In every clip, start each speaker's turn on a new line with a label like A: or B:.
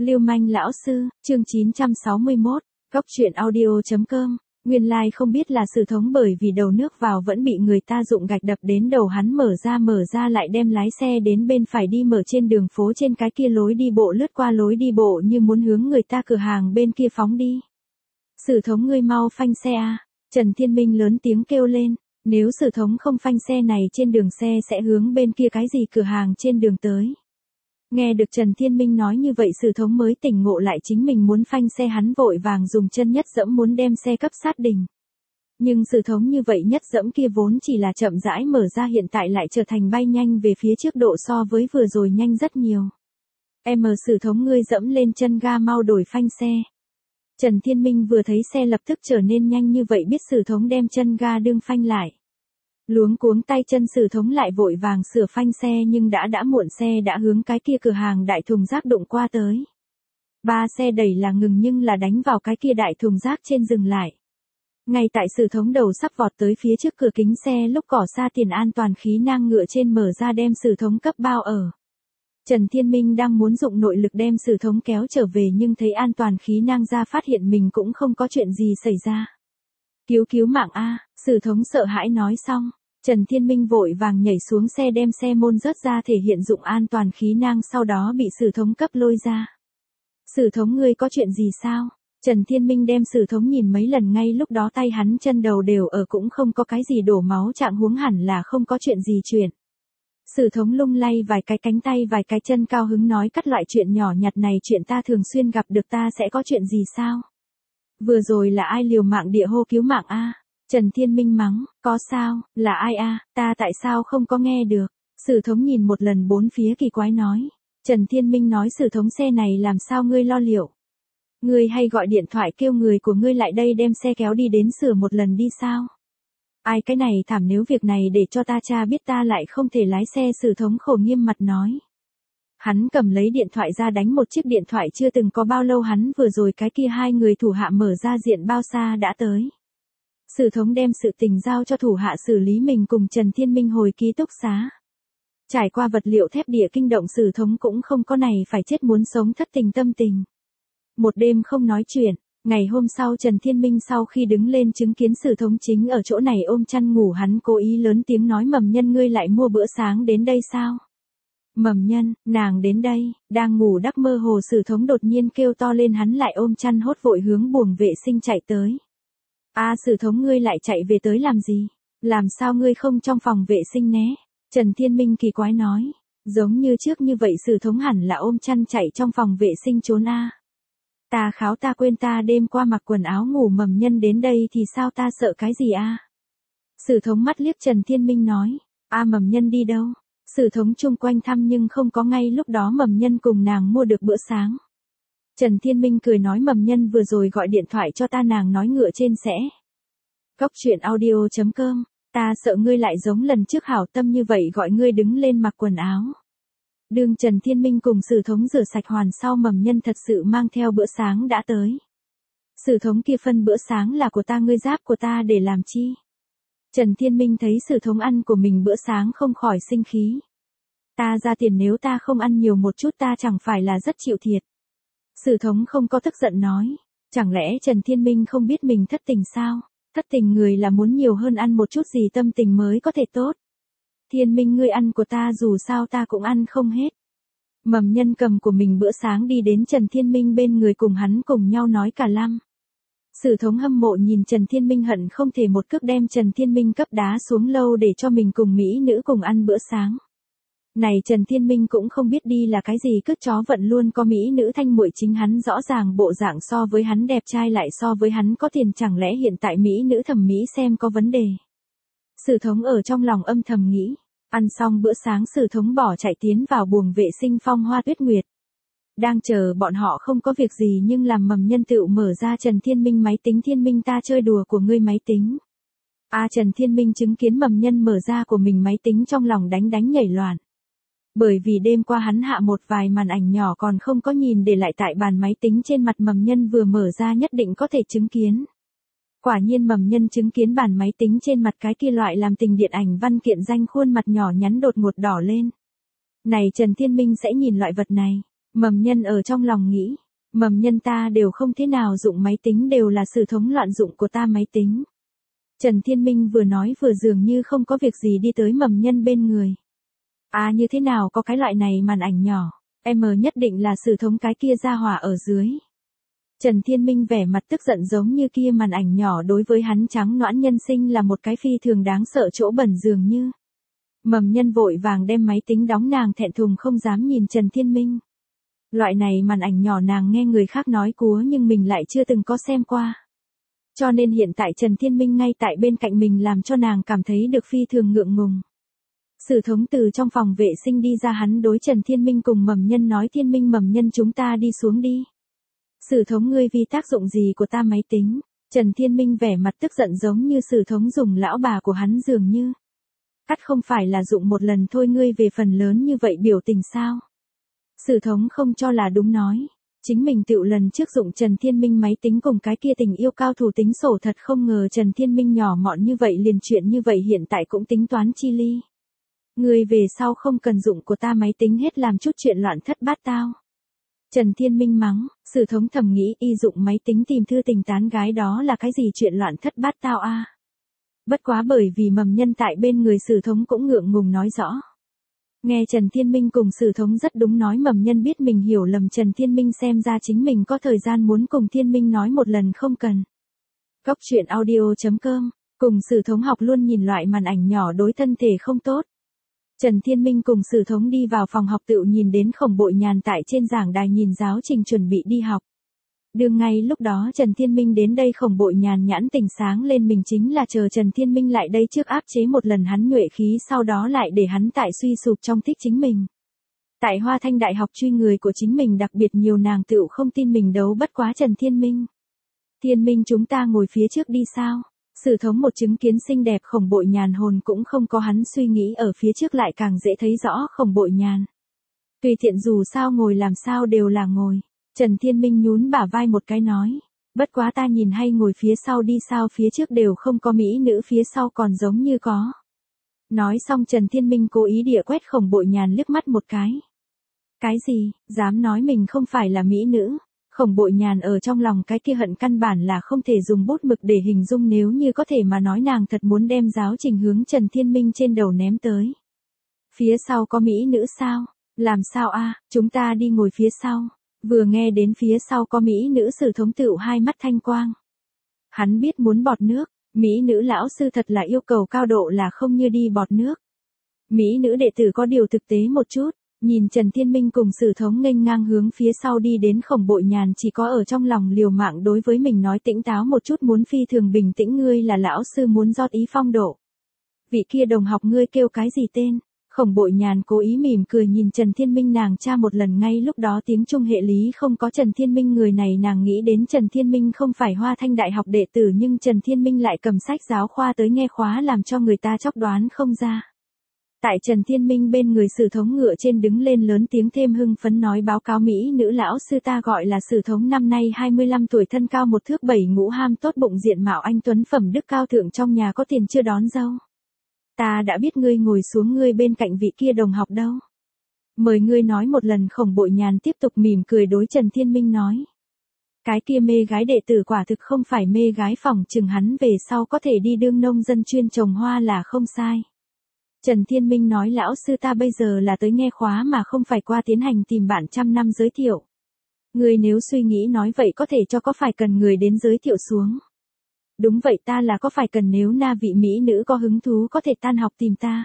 A: Lưu manh lão sư, chương 961, Cóc truyện audio.com. Nguyên lai không biết là Sử Thống bởi vì đầu nước vào vẫn bị người ta dụng gạch đập đến đầu hắn mở ra lại đem lái xe đến bên phải đi mở trên đường phố trên cái kia lối đi bộ lướt qua lối đi bộ như muốn hướng người ta cửa hàng bên kia phóng đi. Sử Thống ngươi mau phanh xe à, Trần Thiên Minh lớn tiếng kêu lên, nếu Sử Thống không phanh xe này trên đường xe sẽ hướng bên kia cái gì cửa hàng trên đường tới. Nghe được Trần Thiên Minh nói như vậy Sử Thống mới tỉnh ngộ lại chính mình muốn phanh xe hắn vội vàng dùng chân nhất dẫm muốn đem xe cấp sát đỉnh. Nhưng Sử Thống như vậy nhất dẫm kia vốn chỉ là chậm rãi mở ra hiện tại lại trở thành bay nhanh về phía trước độ so với vừa rồi nhanh rất nhiều. Sử Thống ngươi dẫm lên chân ga mau đổi phanh xe. Trần Thiên Minh vừa thấy xe lập tức trở nên nhanh như vậy biết Sử Thống đem chân ga đương phanh lại. Luống cuống tay chân Sử Thống lại vội vàng sửa phanh xe nhưng đã muộn xe đã hướng cái kia cửa hàng đại thùng rác đụng qua tới. Ba xe đẩy là ngừng nhưng là đánh vào cái kia đại thùng rác trên dừng lại. Ngay tại Sử Thống đầu sắp vọt tới phía trước cửa kính xe lúc cỏ xa tiền an toàn khí nang ngựa trên mở ra đem Sử Thống cấp bao ở. Trần Thiên Minh đang muốn dụng nội lực đem Sử Thống kéo trở về nhưng thấy an toàn khí nang ra phát hiện mình cũng không có chuyện gì xảy ra. Cứu mạng a, Sử Thống sợ hãi nói xong. Trần Thiên Minh vội vàng nhảy xuống xe đem xe môn rớt ra thể hiện dụng an toàn khí nang sau đó bị Sử Thống cấp lôi ra. Sử Thống ngươi có chuyện gì sao? Trần Thiên Minh đem Sử Thống nhìn mấy lần ngay lúc đó tay hắn chân đầu đều ở cũng không có cái gì đổ máu trạng huống hẳn là không có chuyện gì chuyện. Sử Thống lung lay vài cái cánh tay vài cái chân cao hứng nói cắt loại chuyện nhỏ nhặt này chuyện ta thường xuyên gặp được ta sẽ có chuyện gì sao? Vừa rồi là ai liều mạng địa hô cứu mạng a? Trần Thiên Minh mắng, có sao, là ai a? Ta tại sao không có nghe được? Sử Thống nhìn một lần bốn phía kỳ quái nói. Trần Thiên Minh nói Sử Thống xe này làm sao ngươi lo liệu? Ngươi hay gọi điện thoại kêu người của ngươi lại đây đem xe kéo đi đến sửa một lần đi sao? Ai cái này thảm nếu việc này để cho ta cha biết ta lại không thể lái xe Sử Thống khổ nghiêm mặt nói. Hắn cầm lấy điện thoại ra đánh một chiếc điện thoại chưa từng có bao lâu hắn vừa rồi cái kia hai người thủ hạ mở ra diện bao xa đã tới. Sử Thống đem sự tình giao cho thủ hạ xử lý mình cùng Trần Thiên Minh hồi ký túc xá. Trải qua vật liệu thép địa kinh động Sử Thống cũng không có này phải chết muốn sống thất tình tâm tình. Một đêm không nói chuyện, ngày hôm sau Trần Thiên Minh sau khi đứng lên chứng kiến Sử Thống chính ở chỗ này ôm chăn ngủ hắn cố ý lớn tiếng nói Mầm Nhân ngươi lại mua bữa sáng đến đây sao? Mầm Nhân, nàng đến đây, đang ngủ đắc mơ hồ Sử Thống đột nhiên kêu to lên hắn lại ôm chăn hốt vội hướng buồng vệ sinh chạy tới. Sử Thống ngươi lại chạy về tới làm gì? Làm sao ngươi không trong phòng vệ sinh né? Trần Thiên Minh kỳ quái nói. Giống như trước như vậy Sử Thống hẳn là ôm chăn chạy trong phòng vệ sinh trốn a. Ta kháo ta quên ta đêm qua mặc quần áo ngủ Mầm Nhân đến đây thì sao ta sợ cái gì a? Sử Thống mắt liếc Trần Thiên Minh nói. Mầm Nhân đi đâu? Sử Thống chung quanh thăm nhưng không có ngay lúc đó Mầm Nhân cùng nàng mua được bữa sáng. Trần Thiên Minh cười nói Mầm Nhân vừa rồi gọi điện thoại cho ta nàng nói ngựa trên sẽ. Cóc truyện audio.com, ta sợ ngươi lại giống lần trước hảo tâm như vậy gọi ngươi đứng lên mặc quần áo. Đường Trần Thiên Minh cùng Sử Thống rửa sạch hoàn sau Mầm Nhân thật sự mang theo bữa sáng đã tới. Sử Thống kia phân bữa sáng là của ta ngươi giáp của ta để làm chi? Trần Thiên Minh thấy Sử Thống ăn của mình bữa sáng không khỏi sinh khí. Ta ra tiền nếu ta không ăn nhiều một chút ta chẳng phải là rất chịu thiệt. Sử Thống không có tức giận nói. Chẳng lẽ Trần Thiên Minh không biết mình thất tình sao? Thất tình người là muốn nhiều hơn ăn một chút gì tâm tình mới có thể tốt. Thiên Minh ngươi ăn của ta dù sao ta cũng ăn không hết. Mầm Nhân cầm của mình bữa sáng đi đến Trần Thiên Minh bên người cùng hắn cùng nhau nói cả lăm. Sử Thống hâm mộ nhìn Trần Thiên Minh hận không thể một cước đem Trần Thiên Minh cấp đá xuống lâu để cho mình cùng mỹ nữ cùng ăn bữa sáng. Này Trần Thiên Minh cũng không biết đi là cái gì cứt chó vận luôn có mỹ nữ thanh muội chính hắn rõ ràng bộ dạng so với hắn đẹp trai lại so với hắn có tiền chẳng lẽ hiện tại mỹ nữ thẩm mỹ xem có vấn đề. Sử Thống ở trong lòng âm thầm nghĩ, ăn xong bữa sáng Sử Thống bỏ chạy tiến vào buồng vệ sinh Phong Hoa Tuyết Nguyệt. Đang chờ bọn họ không có việc gì nhưng làm Mầm Nhân tựu mở ra Trần Thiên Minh máy tính Thiên Minh ta chơi đùa của ngươi máy tính. Trần Thiên Minh chứng kiến Mầm Nhân mở ra của mình máy tính trong lòng đánh nhảy loạn. Bởi vì đêm qua hắn hạ một vài màn ảnh nhỏ còn không có nhìn để lại tại bàn máy tính trên mặt Mầm Nhân vừa mở ra nhất định có thể chứng kiến. Quả nhiên Mầm Nhân chứng kiến bàn máy tính trên mặt cái kia loại làm tình điện ảnh văn kiện danh khuôn mặt nhỏ nhắn đột ngột đỏ lên. Này Trần Thiên Minh sẽ nhìn loại vật này. Mầm Nhân ở trong lòng nghĩ, Mầm Nhân ta đều không thế nào dụng máy tính, đều là Sử Thống loạn dụng của ta máy tính. Trần Thiên Minh vừa nói vừa dường như không có việc gì đi tới Mầm Nhân bên người. À, như thế nào có cái loại này màn ảnh nhỏ, em nhất định là Sử Thống cái kia ra hỏa ở dưới. Trần Thiên Minh vẻ mặt tức giận, giống như kia màn ảnh nhỏ đối với hắn trắng nõn nhân sinh là một cái phi thường đáng sợ chỗ bẩn dường như. Mầm Nhân vội vàng đem máy tính đóng, nàng thẹn thùng không dám nhìn Trần Thiên Minh. Loại này màn ảnh nhỏ nàng nghe người khác nói cúa nhưng mình lại chưa từng có xem qua. Cho nên hiện tại Trần Thiên Minh ngay tại bên cạnh mình làm cho nàng cảm thấy được phi thường ngượng ngùng. Sử Thống từ trong phòng vệ sinh đi ra, hắn đối Trần Thiên Minh cùng Mầm Nhân nói, Thiên Minh Mầm Nhân chúng ta đi xuống đi. Sử Thống ngươi vì tác dụng gì của ta máy tính? Trần Thiên Minh vẻ mặt tức giận giống như Sử Thống dùng lão bà của hắn dường như. Cắt không phải là dụng một lần thôi, ngươi về phần lớn như vậy biểu tình sao? Sử Thống không cho là đúng nói. Chính mình tựu lần trước dụng Trần Thiên Minh máy tính cùng cái kia tình yêu cao thủ tính sổ, thật không ngờ Trần Thiên Minh nhỏ mọn như vậy, liền chuyện như vậy hiện tại cũng tính toán chi ly. Ngươi về sau không cần dụng của ta máy tính hết làm chút chuyện loạn thất bát tao. Trần Thiên Minh mắng. Sử Thống thầm nghĩ, y dụng máy tính tìm thư tình tán gái đó là cái gì chuyện loạn thất bát tao a? Bất quá bởi vì Mầm Nhân tại bên người, Sử Thống cũng ngượng ngùng nói rõ. Nghe Trần Thiên Minh cùng Sử Thống rất đúng nói, Mầm Nhân biết mình hiểu lầm Trần Thiên Minh, xem ra chính mình có thời gian muốn cùng Thiên Minh nói một lần không cần. Góc truyện audio.com, cùng Sử Thống học luôn nhìn loại màn ảnh nhỏ đối thân thể không tốt. Trần Thiên Minh cùng Sử Thống đi vào phòng học, tựu nhìn đến Khổng Bội Nhàn tại trên giảng đài nhìn giáo trình chuẩn bị đi học. Đương ngay lúc đó Trần Thiên Minh đến đây, Khổng Bội Nhàn nhãn tỉnh sáng lên, mình chính là chờ Trần Thiên Minh lại đây trước áp chế một lần hắn nhuệ khí, sau đó lại để hắn tại suy sụp trong thích chính mình. Tại Hoa Thanh Đại học truy người của chính mình đặc biệt nhiều, nàng tựu không tin mình đấu bất quá Trần Thiên Minh. Thiên Minh chúng ta ngồi phía trước đi sao? Sử Thống một chứng kiến xinh đẹp Khổng Bội Nhàn hồn cũng không có, hắn suy nghĩ ở phía trước lại càng dễ thấy rõ Khổng Bội Nhàn. Tùy tiện, dù sao ngồi làm sao đều là ngồi. Trần Thiên Minh nhún bả vai một cái nói. Bất quá ta nhìn hay ngồi phía sau đi, sao phía trước đều không có mỹ nữ, phía sau còn giống như có. Nói xong Trần Thiên Minh cố ý địa quét Khổng Bội Nhàn liếc mắt một cái. Cái gì, dám nói mình không phải là mỹ nữ? Khổng Bội Nhàn ở trong lòng cái kia hận căn bản là không thể dùng bút mực để hình dung, nếu như có thể mà nói nàng thật muốn đem giáo trình hướng Trần Thiên Minh trên đầu ném tới. Phía sau có mỹ nữ sao? Làm sao a? Chúng ta đi ngồi phía sau. Vừa nghe đến phía sau có mỹ nữ, Sử Thống tựu hai mắt thanh quang. Hắn biết muốn bọt nước, mỹ nữ lão sư thật là yêu cầu cao độ, là không như đi bọt nước. Mỹ nữ đệ tử có điều thực tế một chút. Nhìn Trần Thiên Minh cùng Sử Thống nghênh ngang hướng phía sau đi đến, Khổng Bội Nhàn chỉ có ở trong lòng liều mạng đối với mình nói, tỉnh táo một chút, muốn phi thường bình tĩnh, ngươi là lão sư muốn rót ý phong độ. Vị kia đồng học ngươi kêu cái gì tên? Khổng Bội Nhàn cố ý mỉm cười nhìn Trần Thiên Minh, nàng tra một lần, ngay lúc đó tiếng Trung hệ lý không có Trần Thiên Minh người này, nàng nghĩ đến Trần Thiên Minh không phải Hoa Thanh Đại học đệ tử, nhưng Trần Thiên Minh lại cầm sách giáo khoa tới nghe khóa, làm cho người ta chóc đoán không ra. Tại Trần Thiên Minh bên người, Sử Thống ngựa trên đứng lên lớn tiếng thêm hưng phấn nói, báo cáo mỹ nữ lão sư, ta gọi là Sử Thống, năm nay 25 tuổi, thân cao 1 thước 7 ngũ, ham tốt bụng, diện mạo anh tuấn, phẩm đức cao thượng, trong nhà có tiền chưa đón dâu. Ta đã biết, ngươi ngồi xuống, ngươi bên cạnh vị kia đồng học đâu? Mời ngươi nói một lần. Khổng Bội Nhàn tiếp tục mỉm cười đối Trần Thiên Minh nói. Cái kia mê gái đệ tử quả thực không phải mê gái, phỏng chừng hắn về sau có thể đi đương nông dân chuyên trồng hoa là không sai. Trần Thiên Minh nói, lão sư, ta bây giờ là tới nghe khóa mà không phải qua tiến hành tìm bạn trăm năm giới thiệu. Ngươi nếu suy nghĩ nói vậy có thể cho, có phải cần người đến giới thiệu xuống? Đúng vậy, ta là có phải cần, nếu na vị mỹ nữ có hứng thú có thể tan học tìm ta.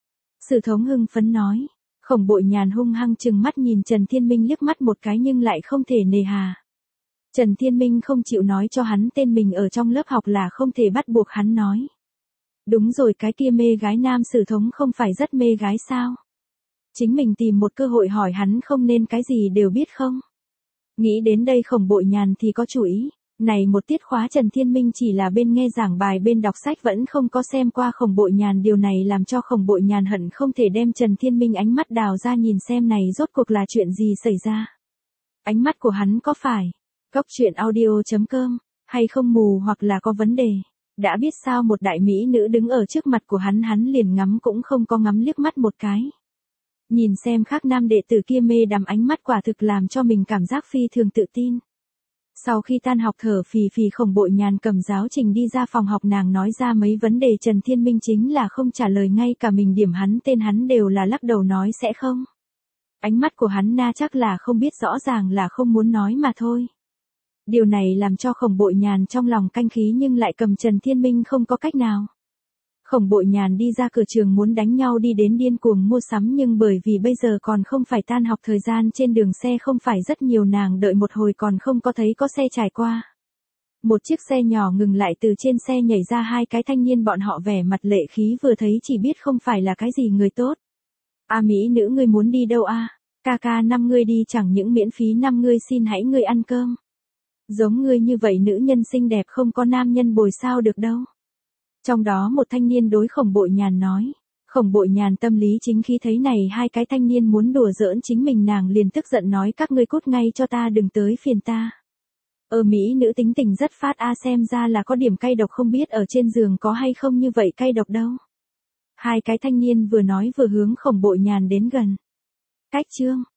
A: Sử Thống hưng phấn nói. Khổng Bội Nhàn hung hăng trừng mắt nhìn Trần Thiên Minh liếc mắt một cái, nhưng lại không thể nề hà. Trần Thiên Minh không chịu nói cho hắn tên mình ở trong lớp học là không thể bắt buộc hắn nói. Đúng rồi, cái kia mê gái nam Sử Thống không phải rất mê gái sao? Chính mình tìm một cơ hội hỏi hắn không nên cái gì đều biết không? Nghĩ đến đây Khổng Bội Nhàn thì có chủ ý. Này một tiết khóa Trần Thiên Minh chỉ là bên nghe giảng bài bên đọc sách, vẫn không có xem qua Khổng Bội Nhàn, điều này làm cho Khổng Bội Nhàn hận không thể đem Trần Thiên Minh ánh mắt đào ra nhìn xem này rốt cuộc là chuyện gì xảy ra. Ánh mắt của hắn có phải góc truyện audio.com hay không mù hoặc là có vấn đề? Đã biết sao, một đại mỹ nữ đứng ở trước mặt của hắn liền ngắm cũng không có ngắm liếc mắt một cái. Nhìn xem khác nam đệ tử kia mê đắm ánh mắt quả thực làm cho mình cảm giác phi thường tự tin. Sau khi tan học thở phì phì Khổng Bội Nhàn cầm giáo trình đi ra phòng học, nàng nói ra mấy vấn đề Trần Thiên Minh chính là không trả lời, ngay cả mình điểm hắn tên hắn đều là lắc đầu nói sẽ không. Ánh mắt của hắn na chắc là không biết, rõ ràng là không muốn nói mà thôi. Điều này làm cho Khổng Bội Nhàn trong lòng canh khí nhưng lại cầm Trần Thiên Minh không có cách nào. Khổng Bội Nhàn đi ra cửa trường muốn đánh nhau đi đến điên cuồng mua sắm, nhưng bởi vì bây giờ còn không phải tan học, thời gian trên đường xe không phải rất nhiều, nàng đợi một hồi còn không có thấy có xe trải qua. Một chiếc xe nhỏ ngừng lại, từ trên xe nhảy ra hai cái thanh niên, bọn họ vẻ mặt lệ khí, vừa thấy chỉ biết không phải là cái gì người tốt. A mỹ nữ, ngươi muốn đi đâu a? Ca ca năm ngươi đi chẳng những miễn phí năm ngươi xin hãy ngươi ăn cơm. Giống ngươi như vậy nữ nhân xinh đẹp không có nam nhân bồi sao được đâu. Trong đó một thanh niên đối Khổng Bội Nhàn nói. Khổng Bội Nhàn tâm lý chính khí, thấy này hai cái thanh niên muốn đùa giỡn chính mình, nàng liền tức giận nói các ngươi cút ngay cho ta, đừng tới phiền ta. Mỹ nữ tính tình rất phát a, xem ra là có điểm cay độc, không biết ở trên giường có hay không như vậy cay độc đâu. Hai cái thanh niên vừa nói vừa hướng Khổng Bội Nhàn đến gần. Cách chương